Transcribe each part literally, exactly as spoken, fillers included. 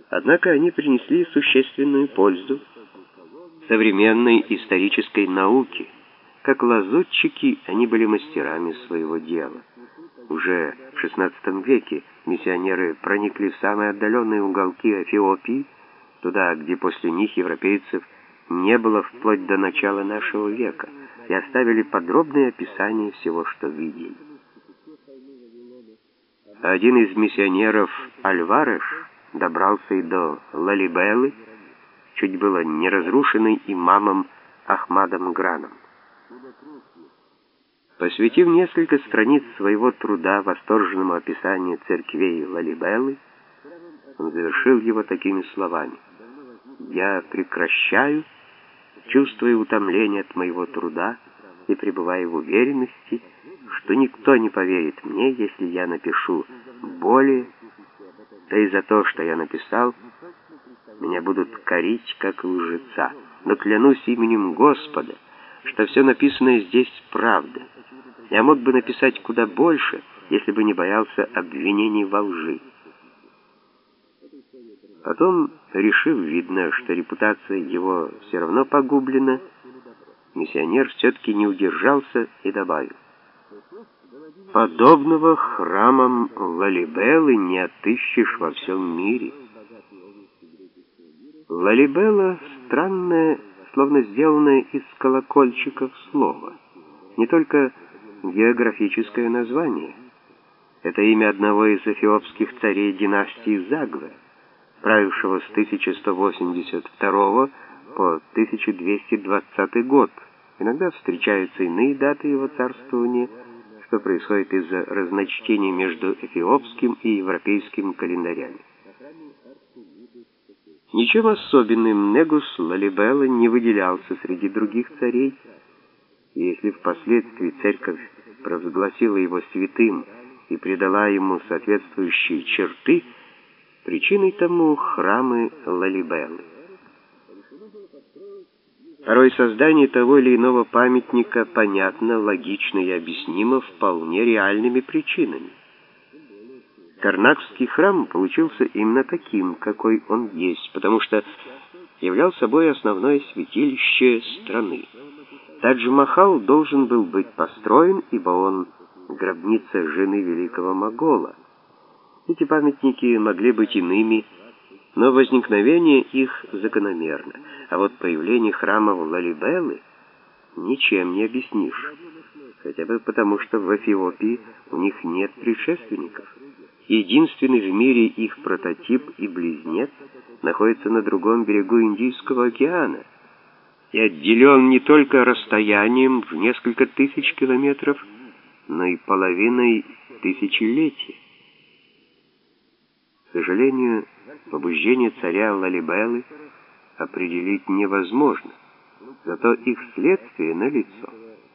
Однако они принесли существенную пользу современной исторической науке. Как лазутчики, они были мастерами своего дела. Уже в шестнадцатом веке миссионеры проникли в самые отдаленные уголки Эфиопии, туда, где после них европейцев не было вплоть до начала нашего века, и оставили подробное описание всего, что видели. Один из миссионеров, Альвареш, добрался и до Лалибелы, чуть было не разрушенной имамом Ахмадом Граном. Посвятив несколько страниц своего труда восторженному описанию церквей Лалибелы, он завершил его такими словами: «Я прекращаю, чувствуя утомление от моего труда и пребывая в уверенности, что никто не поверит мне, если я напишу более, да и за то, что я написал, меня будут корить как лжеца. Но клянусь именем Господа, что все написанное здесь правда. Я мог бы написать куда больше, если бы не боялся обвинений во лжи». Потом, решив, видно, что репутация его все равно погублена, миссионер все-таки не удержался и добавил: «Подобного храмам Лалибелы не отыщешь во всем мире». Лалибела — странное, словно сделанное из колокольчиков слово. Не только географическое название. Это имя одного из эфиопских царей династии Загве, правившего с тысяча сто восемьдесят второго по тысяча двести двадцатый год. Иногда встречаются иные даты его царствования, что происходит из-за разночтений между эфиопским и европейским календарями. Ничем особенным Негус Лалибела не выделялся среди других царей, и если впоследствии церковь провозгласила его святым и придала ему соответствующие черты, причиной тому храмы Лалибелы. Порой создание того или иного памятника понятно, логично и объяснимо вполне реальными причинами. Карнакский храм получился именно таким, какой он есть, потому что являл собой основное святилище страны. Тадж-Махал должен был быть построен, ибо он гробница жены великого могола. Эти памятники могли быть иными, но возникновение их закономерно. А вот появление храмов Лалибелы ничем не объяснишь. Хотя бы потому, что в Эфиопии у них нет предшественников. Единственный в мире их прототип и близнец находится на другом берегу Индийского океана и отделен не только расстоянием в несколько тысяч километров, но и половиной тысячелетия. К сожалению, побуждение царя Лалибелы определить невозможно, зато их следствие налицо.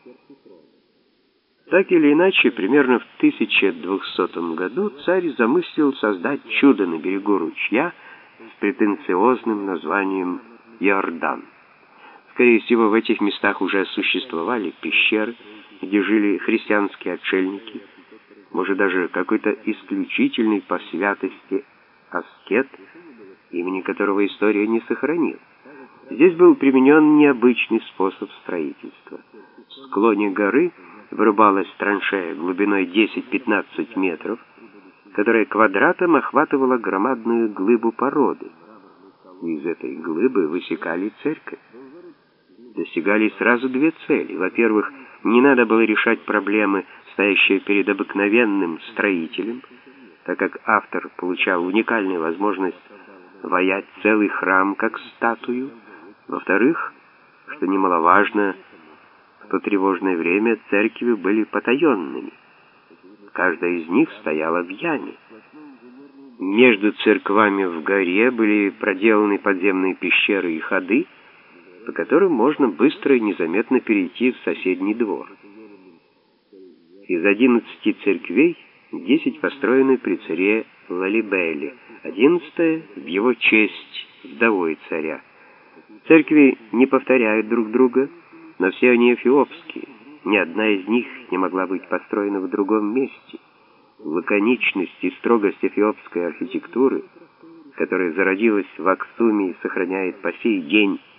Так или иначе, примерно в тысяча двухсотом году царь замыслил создать чудо на берегу ручья с претенциозным названием Иордан. Скорее всего, в этих местах уже существовали пещеры, где жили христианские отшельники, может, даже какой-то исключительный по святости аскет, имени которого история не сохранила. Здесь был применен необычный способ строительства. В склоне горы вырубалась траншея глубиной десять-пятнадцать метров, которая квадратом охватывала громадную глыбу породы. Из этой глыбы высекали церковь. Достигали сразу две цели. Во-первых, не надо было решать проблемы, стоящие перед обыкновенным строителем, так как автор получал уникальную возможность воять целый храм как статую. Во-вторых, что немаловажно, в то тревожное время церкви были потаенными. Каждая из них стояла в яме. Между церквами в горе были проделаны подземные пещеры и ходы, по которым можно быстро и незаметно перейти в соседний двор. Из одиннадцати церквей десять построены при царе Лалибеле, одиннадцатая в его честь, вдовой царя. Церкви не повторяют друг друга, но все они эфиопские. Ни одна из них не могла быть построена в другом месте. Лаконичность и строгость эфиопской архитектуры которая зародилась в Аксуме и сохраняет по сей день